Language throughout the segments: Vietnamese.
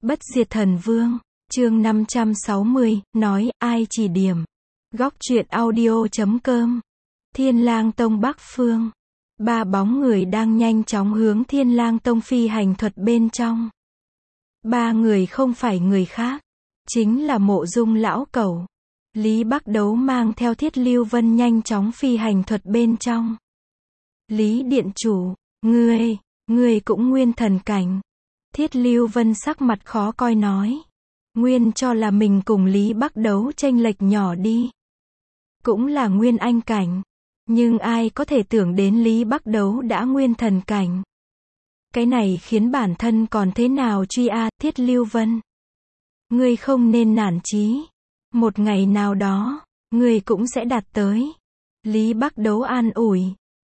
Bất diệt thần vương, chương 560, nói, ai chỉ điểm. Góc truyện audio.com. Thiên Lang Tông Bắc Phương. Ba bóng người đang nhanh chóng hướng Thiên Lang Tông phi hành thuật bên trong. Ba người không phải người khác, chính là Mộ Dung lão cẩu. Lý Bắc Đấu mang theo Thiết Lưu Vân nhanh chóng phi hành thuật bên trong. Lý điện chủ, ngươi cũng nguyên thần cảnh. Thiết Lưu Vân sắc mặt khó coi nói. Nguyên cho là mình cùng Lý Bắc Đấu chênh lệch nhỏ đi. Cũng là nguyên anh cảnh. Nhưng ai có thể tưởng đến Lý Bắc Đấu đã nguyên thần cảnh. Cái này khiến bản thân còn thế nào truy Thiết Lưu Vân. Ngươi không nên nản chí. Một ngày nào đó, ngươi cũng sẽ đạt tới. Lý Bắc Đấu an ủi.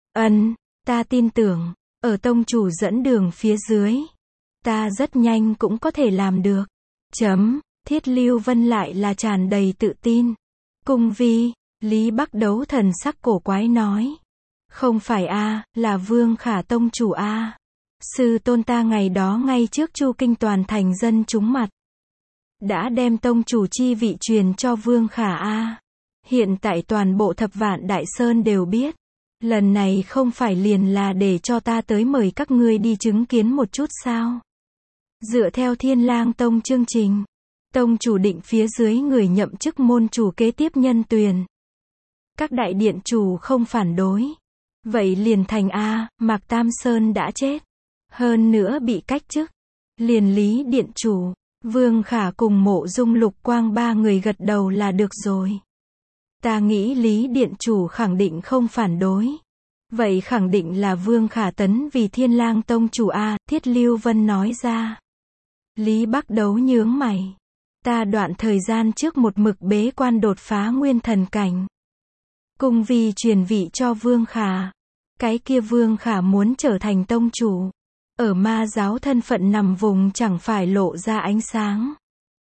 Ta tin tưởng, ở tông chủ dẫn đường phía dưới. Ta rất nhanh cũng có thể làm được. Thiết Lưu Vân lại là tràn đầy tự tin. Cung vi, Lý Bắc Đấu thần sắc cổ quái nói. Không phải là Vương Khả tông chủ Sư tôn ta ngày đó ngay trước Chu Kinh toàn thành dân chúng mặt. Đã đem tông chủ chi vị truyền cho Vương Khả Hiện tại toàn bộ Thập Vạn Đại Sơn đều biết. Lần này không phải liền là để cho ta tới mời các ngươi đi chứng kiến một chút sao? Dựa theo Thiên Lang Tông chương trình, tông chủ định phía dưới người nhậm chức môn chủ kế tiếp nhân tuyển. Các đại điện chủ không phản đối. Vậy liền thành Mạc Tam Sơn đã chết. Hơn nữa bị cách chức. Liền Lý điện chủ, Vương Khả cùng Mộ Dung Lục Quang ba người gật đầu là được rồi. Ta nghĩ Lý điện chủ khẳng định không phản đối. Vậy khẳng định là Vương Khả tấn vì Thiên Lang Tông chủ Thiết Lưu Vân nói ra. Lý Bắc Đấu nhướng mày. Ta đoạn thời gian trước một mực bế quan đột phá nguyên thần cảnh. Cùng vì truyền vị cho Vương Khả. Cái kia Vương Khả muốn trở thành tông chủ. Ở ma giáo thân phận nằm vùng chẳng phải lộ ra ánh sáng.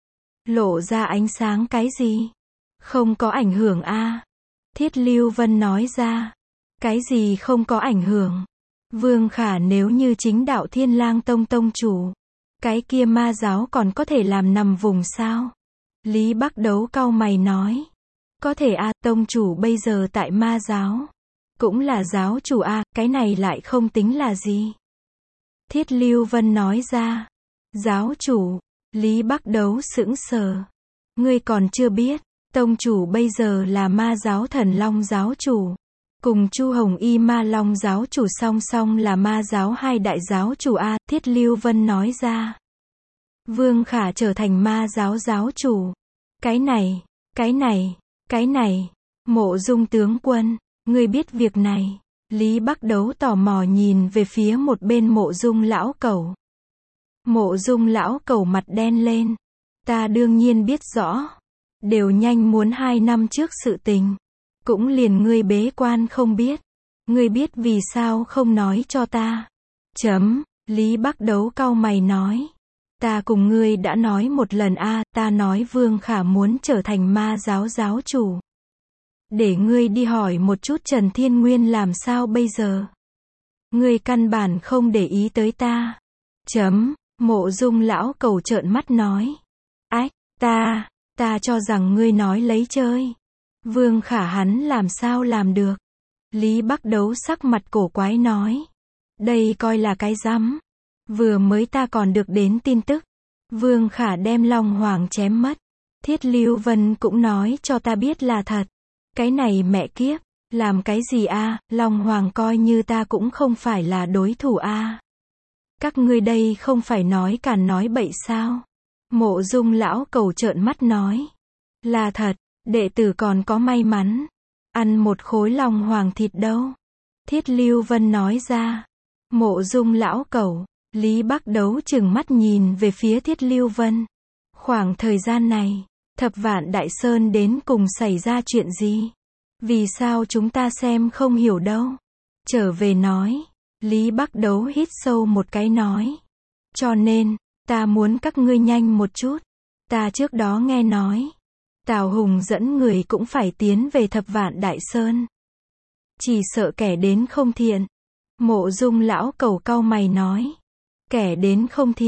Lộ ra ánh sáng cái gì? Không có ảnh hưởng Thiết Lưu Vân nói ra. Cái gì không có ảnh hưởng? Vương Khả nếu như chính đạo Thiên Lang Tông tông chủ. Cái kia ma giáo còn có thể làm nằm vùng sao? Lý Bắc Đấu cau mày nói. Có thể tông chủ bây giờ tại ma giáo. Cũng là giáo chủ cái này lại không tính là gì. Thiết Lưu Vân nói ra. Giáo chủ, Lý Bắc Đấu sững sờ. Ngươi còn chưa biết, tông chủ bây giờ là ma giáo Thần Long giáo chủ. Cùng Chu Hồng Y Ma Long giáo chủ song song là ma giáo hai đại giáo chủ Thiết Lưu Vân nói ra. Vương Khả trở thành ma giáo giáo chủ. Cái này, Mộ Dung tướng quân, ngươi biết việc này. Lý Bắc Đấu tò mò nhìn về phía một bên Mộ Dung lão cẩu. Mộ Dung lão cẩu mặt đen lên. Ta đương nhiên biết rõ. Đều nhanh muốn 2 năm trước sự tình. Cũng liền ngươi bế quan không biết. Ngươi biết vì sao không nói cho ta. Lý Bắc Đấu cau mày nói. Ta cùng ngươi đã nói một lần ta nói Vương Khả muốn trở thành ma giáo giáo chủ. Để ngươi đi hỏi một chút Trần Thiên Nguyên làm sao bây giờ. Ngươi căn bản không để ý tới ta. Mộ Dung lão cẩu trợn mắt nói. Ta cho rằng ngươi nói lấy chơi. Vương Khả hắn làm sao làm được. Lý Bắc Đấu sắc mặt cổ quái nói. Đây coi là cái rắm. Vừa mới ta còn được đến tin tức. Vương Khả đem Long Hoàng chém mất. Thiết Lưu Vân cũng nói cho ta biết là thật. Cái này mẹ kiếp. Làm cái gì Long Hoàng coi như ta cũng không phải là đối thủ Các ngươi đây không phải nói càn nói bậy sao. Mộ Dung lão cẩu trợn mắt nói. Là thật. Đệ tử còn có may mắn. Ăn một khối Long Hoàng thịt đâu. Thiết Lưu Vân nói ra. Mộ Dung lão cẩu. Lý Bắc Đấu trừng mắt nhìn về phía Thiết Lưu Vân. Khoảng thời gian này, Thập Vạn Đại Sơn đến cùng xảy ra chuyện gì? Vì sao chúng ta xem không hiểu đâu? Trở về nói. Lý Bắc Đấu hít sâu một cái nói. Cho nên, ta muốn các ngươi nhanh một chút. Ta trước đó nghe nói. Tào Hùng dẫn người cũng phải tiến về Thập Vạn Đại Sơn. Chỉ sợ kẻ đến không thiện. Mộ Dung lão cẩu cau mày nói. Kẻ đến không thiện.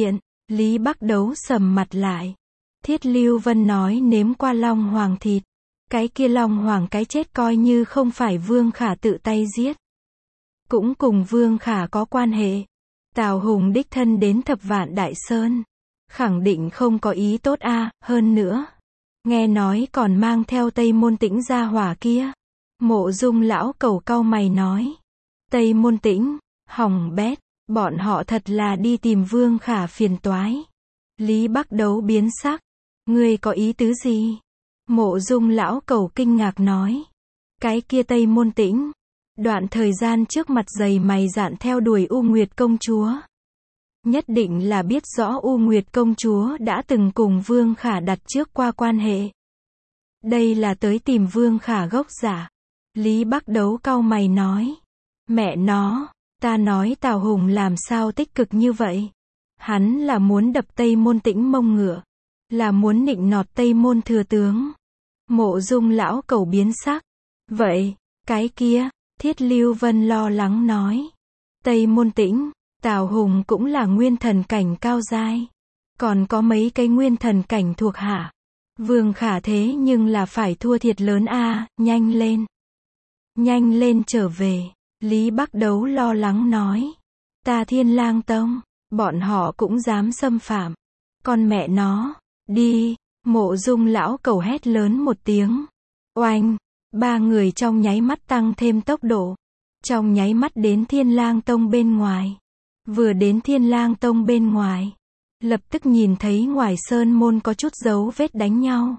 Lý Bắc Đấu sầm mặt lại. Thiết Lưu Vân nói nếm qua Long Hoàng thịt. Cái kia Long Hoàng cái chết coi như không phải Vương Khả tự tay giết. Cũng cùng Vương Khả có quan hệ. Tào Hùng đích thân đến Thập Vạn Đại Sơn. Khẳng định không có ý tốt a, hơn nữa. Nghe nói còn mang theo Tây Môn Tĩnh gia hỏa kia. Mộ Dung lão cẩu cau mày nói. Tây Môn Tĩnh, hỏng bét, bọn họ thật là đi tìm Vương Khả phiền toái. Lý Bắc Đấu biến sắc. Ngươi có ý tứ gì? Mộ Dung lão cẩu kinh ngạc nói. Cái kia Tây Môn Tĩnh. Đoạn thời gian trước mặt dày mày dạn theo đuổi U Nguyệt công chúa. Nhất định là biết rõ U Nguyệt công chúa đã từng cùng Vương Khả đặt trước qua quan hệ. Đây là tới tìm Vương Khả gốc giả. Lý Bắc Đấu cau mày nói. Mẹ nó, ta nói Tào Hùng làm sao tích cực như vậy? Hắn là muốn đập Tây Môn Tĩnh mông ngựa. Là muốn nịnh nọt Tây Môn thừa tướng. Mộ Dung lão cẩu biến sắc. Vậy, cái kia, Thiết Lưu Vân lo lắng nói. Tây Môn Tĩnh, Tào Hùng cũng là nguyên thần cảnh cao giai. Còn có mấy cái nguyên thần cảnh thuộc hạ. Vương Khả thế nhưng là phải thua thiệt lớn a, nhanh lên. Nhanh lên trở về. Lý Bắc Đấu lo lắng nói. Ta Thiên Lang Tông, bọn họ cũng dám xâm phạm. Con mẹ nó, đi. Mộ Dung lão cẩu hét lớn một tiếng. Oanh, ba người trong nháy mắt tăng thêm tốc độ. Trong nháy mắt đến Thiên Lang Tông bên ngoài. Vừa đến Thiên Lang Tông bên ngoài. Lập tức nhìn thấy ngoài sơn môn có chút dấu vết đánh nhau.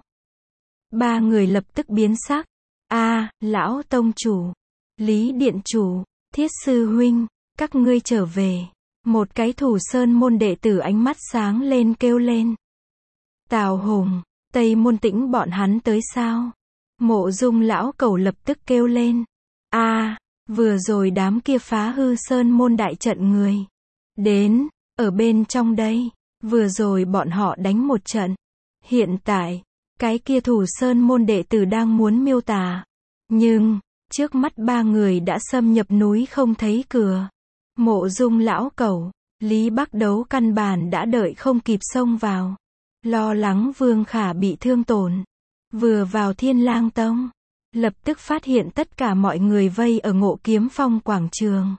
Ba người lập tức biến sắc. A, lão tông chủ. Lý điện chủ. Thiết sư huynh. Các ngươi trở về. Một cái thủ sơn môn đệ tử ánh mắt sáng lên kêu lên. Tào Hùng, Tây Môn Tĩnh bọn hắn tới sao? Mộ Dung lão cẩu lập tức kêu lên. A, vừa rồi đám kia phá hư sơn môn đại trận người. Đến, ở bên trong đây. Vừa rồi bọn họ đánh một trận. Hiện tại, cái kia thủ sơn môn đệ tử đang muốn miêu tả. Nhưng, trước mắt ba người đã xâm nhập núi không thấy cửa. Mộ Dung lão cẩu, Lý Bắc Đấu căn bản đã đợi không kịp xông vào. Lo lắng Vương Khả bị thương tổn. Vừa vào Thiên Lang Tông, lập tức phát hiện tất cả mọi người vây ở Ngộ Kiếm Phong quảng trường.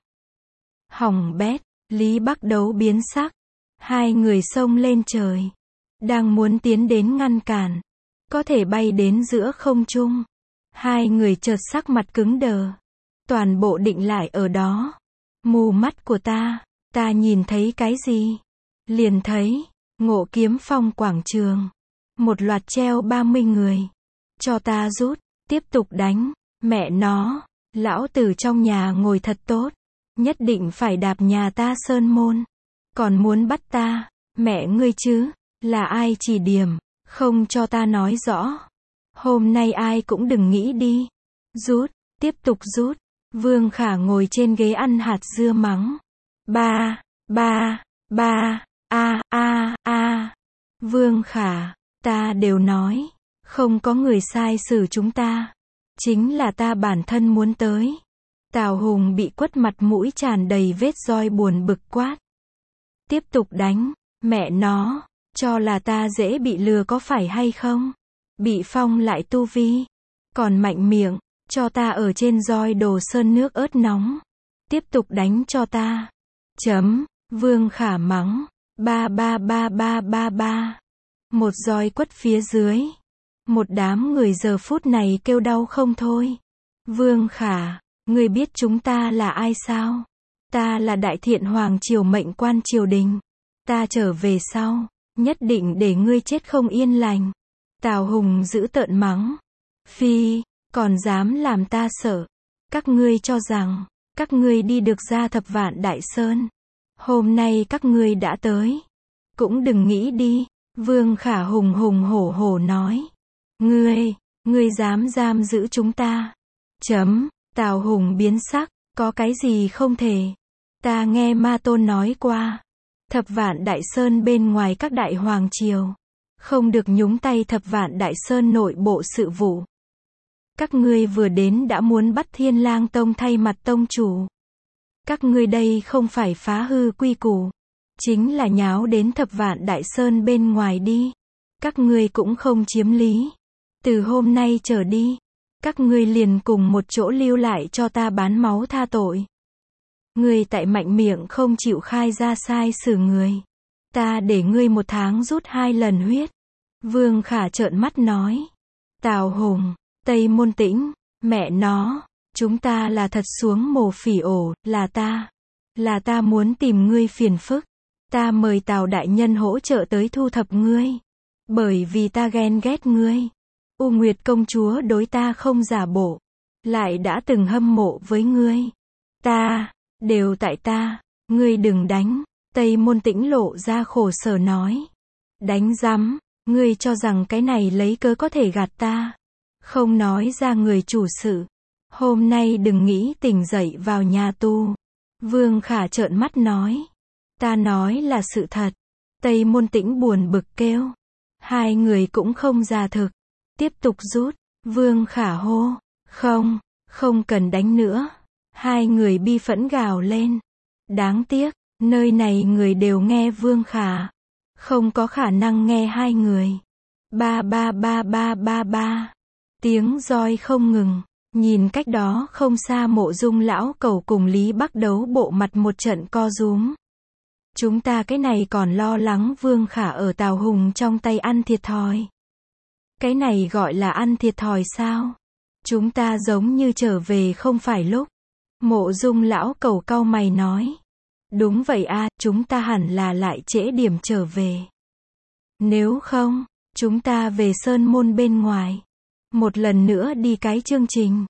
Hỏng bét, Lý Bắc Đấu biến sắc. Hai người xông lên trời. Đang muốn tiến đến ngăn cản. Có thể bay đến giữa không trung. Hai người chợt sắc mặt cứng đờ. Toàn bộ định lại ở đó. Mù mắt của ta nhìn thấy cái gì? Liền thấy, Ngộ Kiếm Phong quảng trường. Một loạt treo 30 người. Cho ta rút, tiếp tục đánh. Mẹ nó, lão tử trong nhà ngồi thật tốt. Nhất định phải đạp nhà ta sơn môn. Còn muốn bắt ta, mẹ ngươi chứ, là ai chỉ điểm, không cho ta nói rõ. Hôm nay ai cũng đừng nghĩ đi. Rút, tiếp tục rút. Vương Khả ngồi trên ghế ăn hạt dưa mắng. Ba, a. Vương Khả, ta đều nói, không có người sai xử chúng ta. Chính là ta bản thân muốn tới. Tào Hùng bị quất mặt mũi tràn đầy vết roi buồn bực quát. Tiếp tục đánh, mẹ nó, cho là ta dễ bị lừa có phải hay không? Bị phong lại tu vi. Còn mạnh miệng, cho ta ở trên roi đồ sơn nước ớt nóng. Tiếp tục đánh cho ta. Vương Khả mắng. Ba. Một roi quất phía dưới. Một đám người giờ phút này kêu đau không thôi. Vương Khả, ngươi biết chúng ta là ai sao? Ta là Đại Thiện Hoàng triều mệnh quan triều đình. Ta trở về sau, nhất định để ngươi chết không yên lành. Tào Hùng giữ tợn mắng. Phi, còn dám làm ta sợ. Các ngươi cho rằng, các ngươi đi được ra Thập Vạn Đại Sơn. Hôm nay các ngươi đã tới. Cũng đừng nghĩ đi. Vương Khả hùng hổ nói. Ngươi dám giam giữ chúng ta. Tào Hùng biến sắc, có cái gì không thể. Ta nghe Ma Tôn nói qua. Thập Vạn Đại Sơn bên ngoài các đại hoàng triều. Không được nhúng tay Thập Vạn Đại Sơn nội bộ sự vụ. Các ngươi vừa đến đã muốn bắt Thiên Lang Tông thay mặt tông chủ. Các ngươi đây không phải phá hư quy củ. chính là nháo đến Thập Vạn Đại Sơn bên ngoài đi. Các ngươi cũng không chiếm lý. Từ hôm nay trở đi, các ngươi liền cùng một chỗ lưu lại cho ta bán máu tha tội. Ngươi tại mạnh miệng không chịu khai ra sai xử người. Ta để ngươi 1 tháng rút 2 lần huyết. Vương Khả trợn mắt nói. Tào Hùng, Tây Môn Tĩnh, mẹ nó, chúng ta là thật xuống mồ phỉ ổ, là ta muốn tìm ngươi phiền phức. Ta mời Tào đại nhân hỗ trợ tới thu thập ngươi. Bởi vì ta ghen ghét ngươi. U Nguyệt công chúa đối ta không giả bộ, lại đã từng hâm mộ với ngươi. Đều tại ta, ngươi đừng đánh. Tây Môn Tĩnh lộ ra khổ sở nói. Đánh rắm, ngươi cho rằng cái này lấy cớ có thể gạt ta. Không nói ra người chủ sự. Hôm nay đừng nghĩ tỉnh dậy vào nhà tù. Vương Khả trợn mắt nói. Ta nói là sự thật. Tây Môn Tĩnh buồn bực kêu. Hai người cũng không ra thực. Tiếp tục rút. Vương Khả hô. Không cần đánh nữa. Hai người bi phẫn gào lên. Đáng tiếc, nơi này người đều nghe Vương Khả. Không có khả năng nghe hai người. Ba ba ba ba ba ba. Tiếng roi không ngừng. Nhìn cách đó không xa Mộ Dung lão cẩu cùng Lý Bắc đấu bộ mặt một trận co rúm. Chúng ta cái này còn lo lắng Vương Khả ở Tào Hùng trong tay ăn thiệt thòi. Cái này gọi là ăn thiệt thòi sao? Chúng ta giống như trở về không phải lúc. Mộ Dung lão cẩu cau mày nói. Đúng vậy a, chúng ta hẳn là lại trễ điểm trở về. Nếu không, chúng ta về sơn môn bên ngoài. Một lần nữa đi cái chương trình.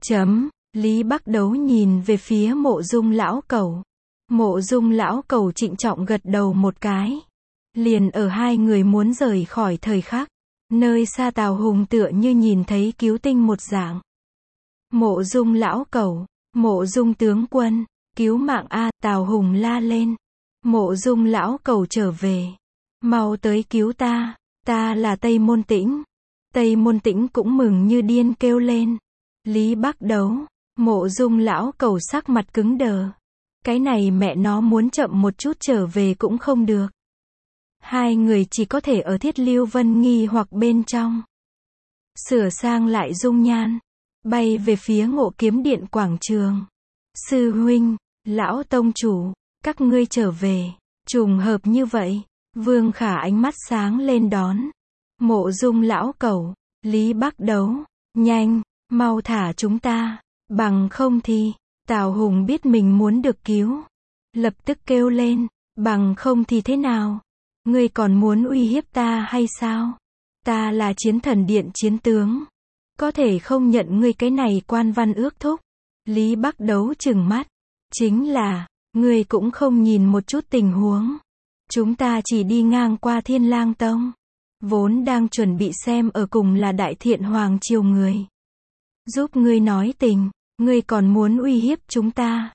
Lý Bắc đấu nhìn về phía Mộ Dung lão cẩu. Mộ Dung lão cẩu trịnh trọng gật đầu một cái. Liền ở hai người muốn rời khỏi thời khắc. Nơi xa Tào Hùng tựa như nhìn thấy cứu tinh một dạng. Mộ Dung lão cẩu, Mộ Dung tướng quân, cứu mạng a, Tào Hùng la lên. Mộ Dung lão cẩu trở về. Mau tới cứu ta, ta là Tây Môn Tĩnh. Tây Môn Tĩnh cũng mừng như điên kêu lên. Lý Bắc đấu, Mộ Dung lão cẩu sắc mặt cứng đờ. Cái này mẹ nó muốn chậm một chút trở về cũng không được. Hai người chỉ có thể ở Thiết Lưu Vân Nghi hoặc bên trong. Sửa sang lại dung nhan. Bay về phía Ngộ Kiếm Điện quảng trường. Sư huynh, lão tông chủ, các ngươi trở về. Trùng hợp như vậy. Vương Khả ánh mắt sáng lên đón. Mộ Dung lão cẩu, Lý Bắc đấu. Nhanh, mau thả chúng ta. Bằng không thì, Tào Hùng biết mình muốn được cứu. Lập tức kêu lên, bằng không thì thế nào? Ngươi còn muốn uy hiếp ta hay sao? Ta là Chiến Thần Điện chiến tướng. Có thể không nhận ngươi cái này quan văn ước thúc. Lý Bắc đấu trừng mắt. Chính là, ngươi cũng không nhìn một chút tình huống. Chúng ta chỉ đi ngang qua Thiên Lang Tông. Vốn đang chuẩn bị xem ở cùng là Đại Thiện Hoàng triều người. Giúp ngươi nói tình, ngươi còn muốn uy hiếp chúng ta.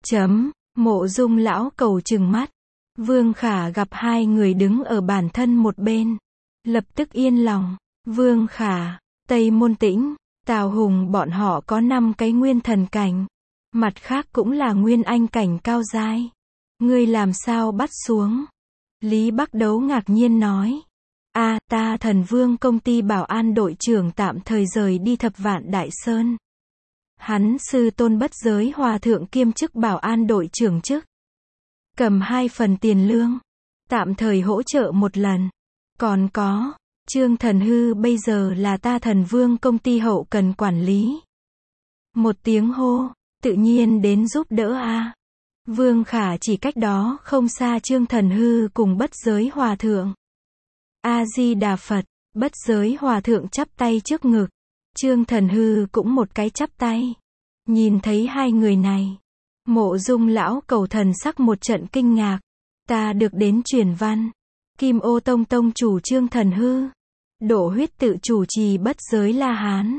Mộ Dung lão cẩu trừng mắt. Vương Khả gặp hai người đứng ở bản thân một bên. Lập tức yên lòng. Vương Khả, Tây Môn Tĩnh, Tào Hùng bọn họ có 5 cái nguyên thần cảnh. Mặt khác cũng là nguyên anh cảnh cao giai. Ngươi làm sao bắt xuống? Lý Bắc đấu ngạc nhiên nói. Ta Thần Vương công ty bảo an đội trưởng tạm thời rời đi Thập Vạn Đại Sơn. Hắn sư tôn Bất Giới Hòa thượng kiêm chức bảo an đội trưởng chức. Cầm 2 phần tiền lương. Tạm thời hỗ trợ một lần. Còn có, Trương Thần Hư bây giờ là ta Thần Vương công ty hậu cần quản lý. Một tiếng hô, tự nhiên đến giúp đỡ a. Vương Khả chỉ cách đó không xa Trương Thần Hư cùng Bất Giới Hòa thượng. A-di-đà Phật, Bất Giới Hòa thượng chắp tay trước ngực. Trương Thần Hư cũng một cái chắp tay. Nhìn thấy hai người này. Mộ Dung lão cẩu thần sắc một trận kinh ngạc. Ta được đến truyền văn. Kim Ô Tông tông chủ Trương Thần Hư. Đổ huyết tự chủ trì Bất Giới La Hán.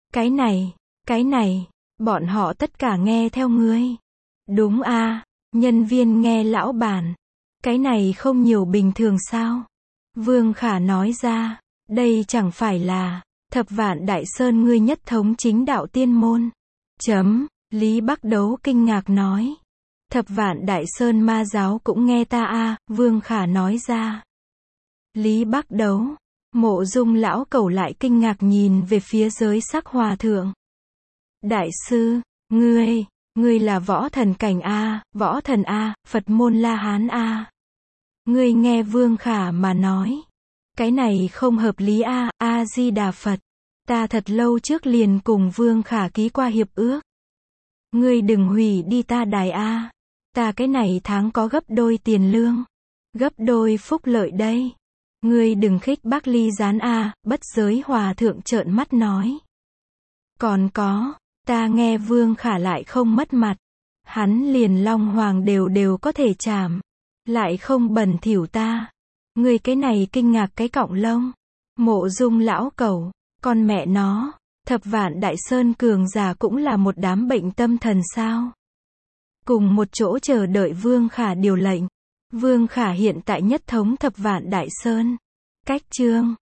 Cái này, bọn họ tất cả nghe theo ngươi. Đúng a, nhân viên nghe lão bản. Cái này không nhiều bình thường sao? Vương Khả nói ra, đây chẳng phải là Thập Vạn Đại Sơn ngươi nhất thống chính đạo tiên môn. Lý Bắc đấu kinh ngạc nói. Thập Vạn Đại Sơn ma giáo cũng nghe ta a, Vương Khả nói ra. Lý Bắc Đấu. Mộ Dung lão cẩu lại kinh ngạc nhìn về phía Giới Sắc hòa thượng. Đại sư, ngươi là võ thần cảnh a, võ thần a, Phật môn La Hán a. Ngươi nghe Vương Khả mà nói. Cái này không hợp lý a, A Di Đà Phật. Ta thật lâu trước liền cùng Vương Khả ký qua hiệp ước. Ngươi đừng hủy đi ta đài a. Ta cái này tháng có gấp đôi tiền lương. Gấp đôi phúc lợi đây. Ngươi đừng khích bác ly gián a, Bất Giới hòa thượng trợn mắt nói. Còn có, ta nghe Vương Khả lại không mất mặt. Hắn liền Long Hoàng đều có thể chảm. Lại không bẩn thỉu ta. Ngươi cái này kinh ngạc cái cọng lông. Mộ Dung lão cẩu, con mẹ nó, Thập Vạn Đại Sơn cường giả cũng là một đám bệnh tâm thần sao? Cùng một chỗ chờ đợi Vương Khả điều lệnh. Vương Khả hiện tại nhất thống Thập Vạn Đại Sơn. Cách chương